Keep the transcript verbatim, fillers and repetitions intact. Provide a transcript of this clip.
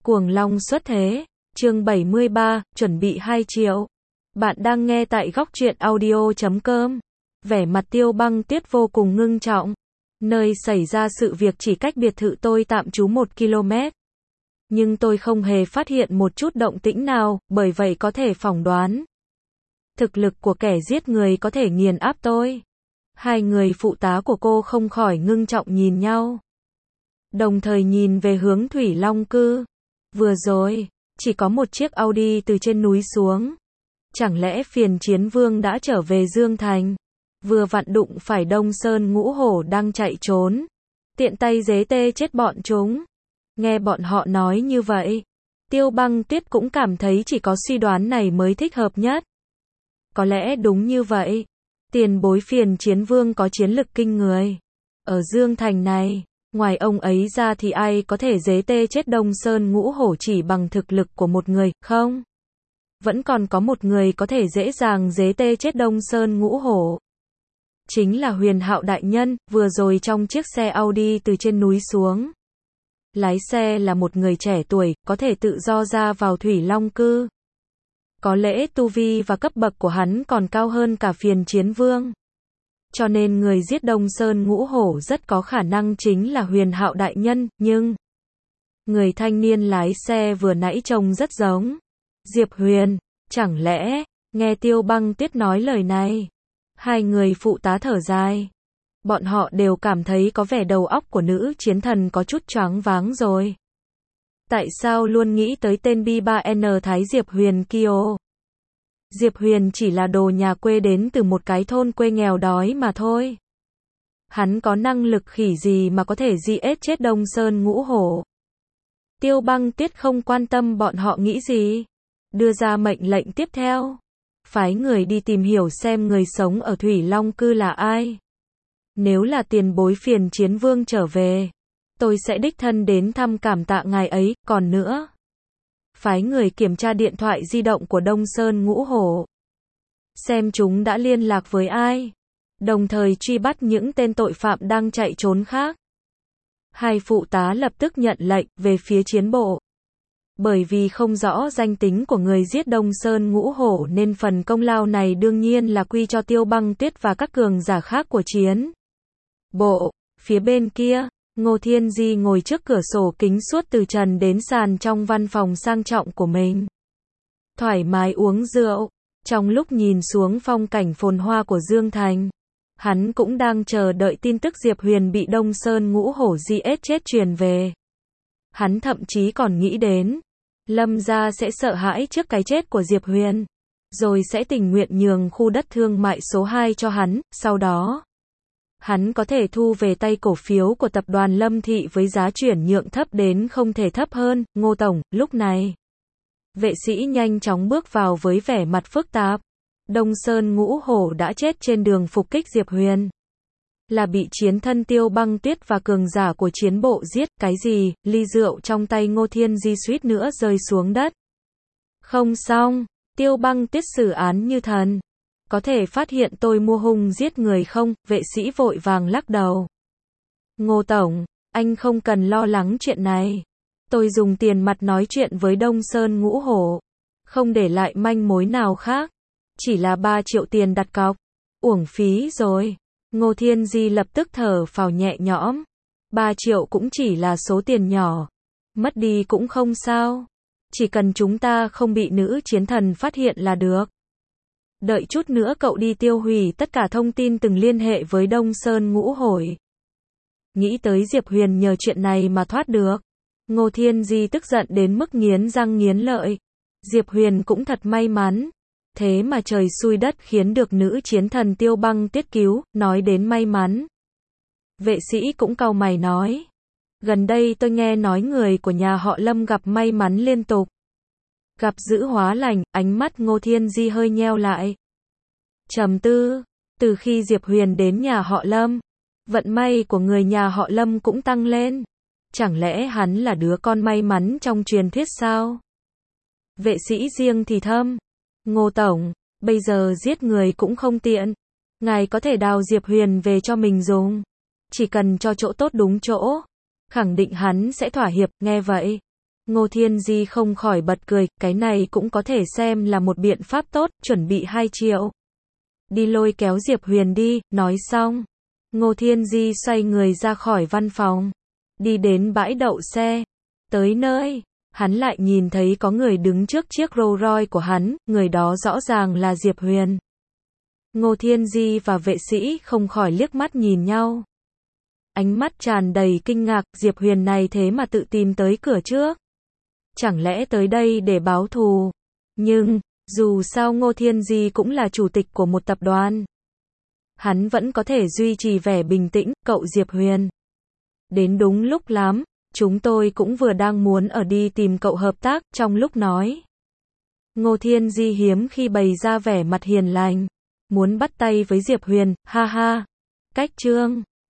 Cuồng long xuất thế, chương bảy mươi ba, chuẩn bị hai triệu. Bạn đang nghe tại góc truyện audio chấm com. Vẻ mặt Tiêu Băng Tuyết vô cùng ngưng trọng. Nơi xảy ra sự việc chỉ cách biệt thự tôi tạm trú một ki lô mét. Nhưng tôi không hề phát hiện một chút động tĩnh nào, bởi vậy có thể phỏng đoán. Thực lực của kẻ giết người có thể nghiền áp tôi. Hai người phụ tá của cô không khỏi ngưng trọng nhìn nhau. Đồng thời nhìn về hướng Thủy Long Cư. Vừa rồi, chỉ có một chiếc Audi từ trên núi xuống. Chẳng lẽ phiền chiến vương đã trở về Dương Thành? Vừa vặn đụng phải Đông Sơn Ngũ Hổ đang chạy trốn. Tiện tay giế tê chết bọn chúng. Nghe bọn họ nói như vậy, Tiêu Băng Tuyết cũng cảm thấy chỉ có suy đoán này mới thích hợp nhất. Có lẽ đúng như vậy. Tiền bối phiền chiến vương có chiến lực kinh người. Ở Dương Thành này, ngoài ông ấy ra thì ai có thể giế tê chết Đông Sơn Ngũ Hổ chỉ bằng thực lực của một người, không? Vẫn còn có một người có thể dễ dàng giế tê chết Đông Sơn Ngũ Hổ. Chính là Huyền Hạo đại nhân, vừa rồi trong chiếc xe Audi từ trên núi xuống. Lái xe là một người trẻ tuổi, có thể tự do ra vào Thủy Long Cư. Có lẽ tu vi và cấp bậc của hắn còn cao hơn cả phiền chiến vương. Cho nên người giết Đông Sơn Ngũ Hổ rất có khả năng chính là Huyền Hạo đại nhân, nhưng người thanh niên lái xe vừa nãy trông rất giống Diệp Huyền. Chẳng lẽ, nghe Tiêu Băng Tuyết nói lời này, hai người phụ tá thở dài. Bọn họ đều cảm thấy có vẻ đầu óc của nữ chiến thần có chút choáng váng rồi. Tại sao luôn nghĩ tới tên B ba N Thái Diệp Huyền kia? Diệp Huyền chỉ là đồ nhà quê đến từ một cái thôn quê nghèo đói mà thôi. Hắn có năng lực khỉ gì mà có thể giết chết Đông Sơn Ngũ Hổ? Tiêu Băng Tuyết không quan tâm bọn họ nghĩ gì. Đưa ra mệnh lệnh tiếp theo. Phái người đi tìm hiểu xem người sống ở Thủy Long Cư là ai. Nếu là tiền bối phiền chiến vương trở về, tôi sẽ đích thân đến thăm cảm tạ ngài ấy. Còn nữa, phái người kiểm tra điện thoại di động của Đông Sơn Ngũ Hổ, xem chúng đã liên lạc với ai, đồng thời truy bắt những tên tội phạm đang chạy trốn khác. Hai phụ tá lập tức nhận lệnh về phía chiến bộ. Bởi vì không rõ danh tính của người giết Đông Sơn Ngũ Hổ nên phần công lao này đương nhiên là quy cho Tiêu Băng Tuyết và các cường giả khác của chiến bộ. Phía bên kia, Ngô Thiên Di ngồi trước cửa sổ kính suốt từ trần đến sàn trong văn phòng sang trọng của mình. Thoải mái uống rượu. Trong lúc nhìn xuống phong cảnh phồn hoa của Dương Thành, hắn cũng đang chờ đợi tin tức Diệp Huyền bị Đông Sơn Ngũ Hổ giết chết truyền về. Hắn thậm chí còn nghĩ đến, Lâm gia sẽ sợ hãi trước cái chết của Diệp Huyền, rồi sẽ tình nguyện nhường khu đất thương mại số hai cho hắn, sau đó hắn có thể thu về tay cổ phiếu của tập đoàn Lâm Thị với giá chuyển nhượng thấp đến không thể thấp hơn. Ngô tổng, lúc này, vệ sĩ nhanh chóng bước vào với vẻ mặt phức tạp. Đông Sơn Ngũ Hổ đã chết trên đường phục kích Diệp Huyền. Là bị chiến thân Tiêu Băng Tuyết và cường giả của chiến bộ giết. Cái gì? Ly rượu trong tay Ngô Thiên Di suýt nữa rơi xuống đất. Không xong, Tiêu Băng Tuyết xử án như thần. Có thể phát hiện tôi mua hung giết người không? Vệ sĩ vội vàng lắc đầu. Ngô tổng, anh không cần lo lắng chuyện này. Tôi dùng tiền mặt nói chuyện với Đông Sơn Ngũ Hổ, không để lại manh mối nào khác. Chỉ là ba triệu tiền đặt cọc. Uổng phí rồi. Ngô Thiên Di lập tức thở phào nhẹ nhõm. ba triệu cũng chỉ là số tiền nhỏ. Mất đi cũng không sao. Chỉ cần chúng ta không bị nữ chiến thần phát hiện là được. Đợi chút nữa cậu đi tiêu hủy tất cả thông tin từng liên hệ với Đông Sơn Ngũ Hổ. Nghĩ tới Diệp Huyền nhờ chuyện này mà thoát được. Ngô Thiên Di tức giận đến mức nghiến răng nghiến lợi. Diệp Huyền cũng thật may mắn. Thế mà trời xui đất khiến được nữ chiến thần Tiêu Băng Tuyết cứu. Nói đến may mắn, vệ sĩ cũng cau mày nói. Gần đây tôi nghe nói người của nhà họ Lâm gặp may mắn liên tục. Gặp dữ hóa lành. Ánh mắt Ngô Thiên Di hơi nheo lại. Trầm tư. Từ khi Diệp Huyền đến nhà họ Lâm, vận may của người nhà họ Lâm cũng tăng lên. Chẳng lẽ hắn là đứa con may mắn trong truyền thuyết sao? Vệ sĩ riêng thì thầm. Ngô tổng, bây giờ giết người cũng không tiện. Ngài có thể đào Diệp Huyền về cho mình dùng. Chỉ cần cho chỗ tốt đúng chỗ. Khẳng định hắn sẽ thỏa hiệp. Nghe vậy, Ngô Thiên Di không khỏi bật cười, cái này cũng có thể xem là một biện pháp tốt, chuẩn bị hai triệu. Đi lôi kéo Diệp Huyền đi, nói xong. Ngô Thiên Di xoay người ra khỏi văn phòng. Đi đến bãi đậu xe. Tới nơi, hắn lại nhìn thấy có người đứng trước chiếc Rolls Royce của hắn, người đó rõ ràng là Diệp Huyền. Ngô Thiên Di và vệ sĩ không khỏi liếc mắt nhìn nhau. Ánh mắt tràn đầy kinh ngạc, Diệp Huyền này thế mà tự tìm tới cửa trước. Chẳng lẽ tới đây để báo thù? Nhưng, dù sao Ngô Thiên Di cũng là chủ tịch của một tập đoàn. Hắn vẫn có thể duy trì vẻ bình tĩnh, cậu Diệp Huyền. Đến đúng lúc lắm, chúng tôi cũng vừa đang muốn ở đi tìm cậu hợp tác, trong lúc nói. Ngô Thiên Di hiếm khi bày ra vẻ mặt hiền lành. Muốn bắt tay với Diệp Huyền, ha ha. Cách chương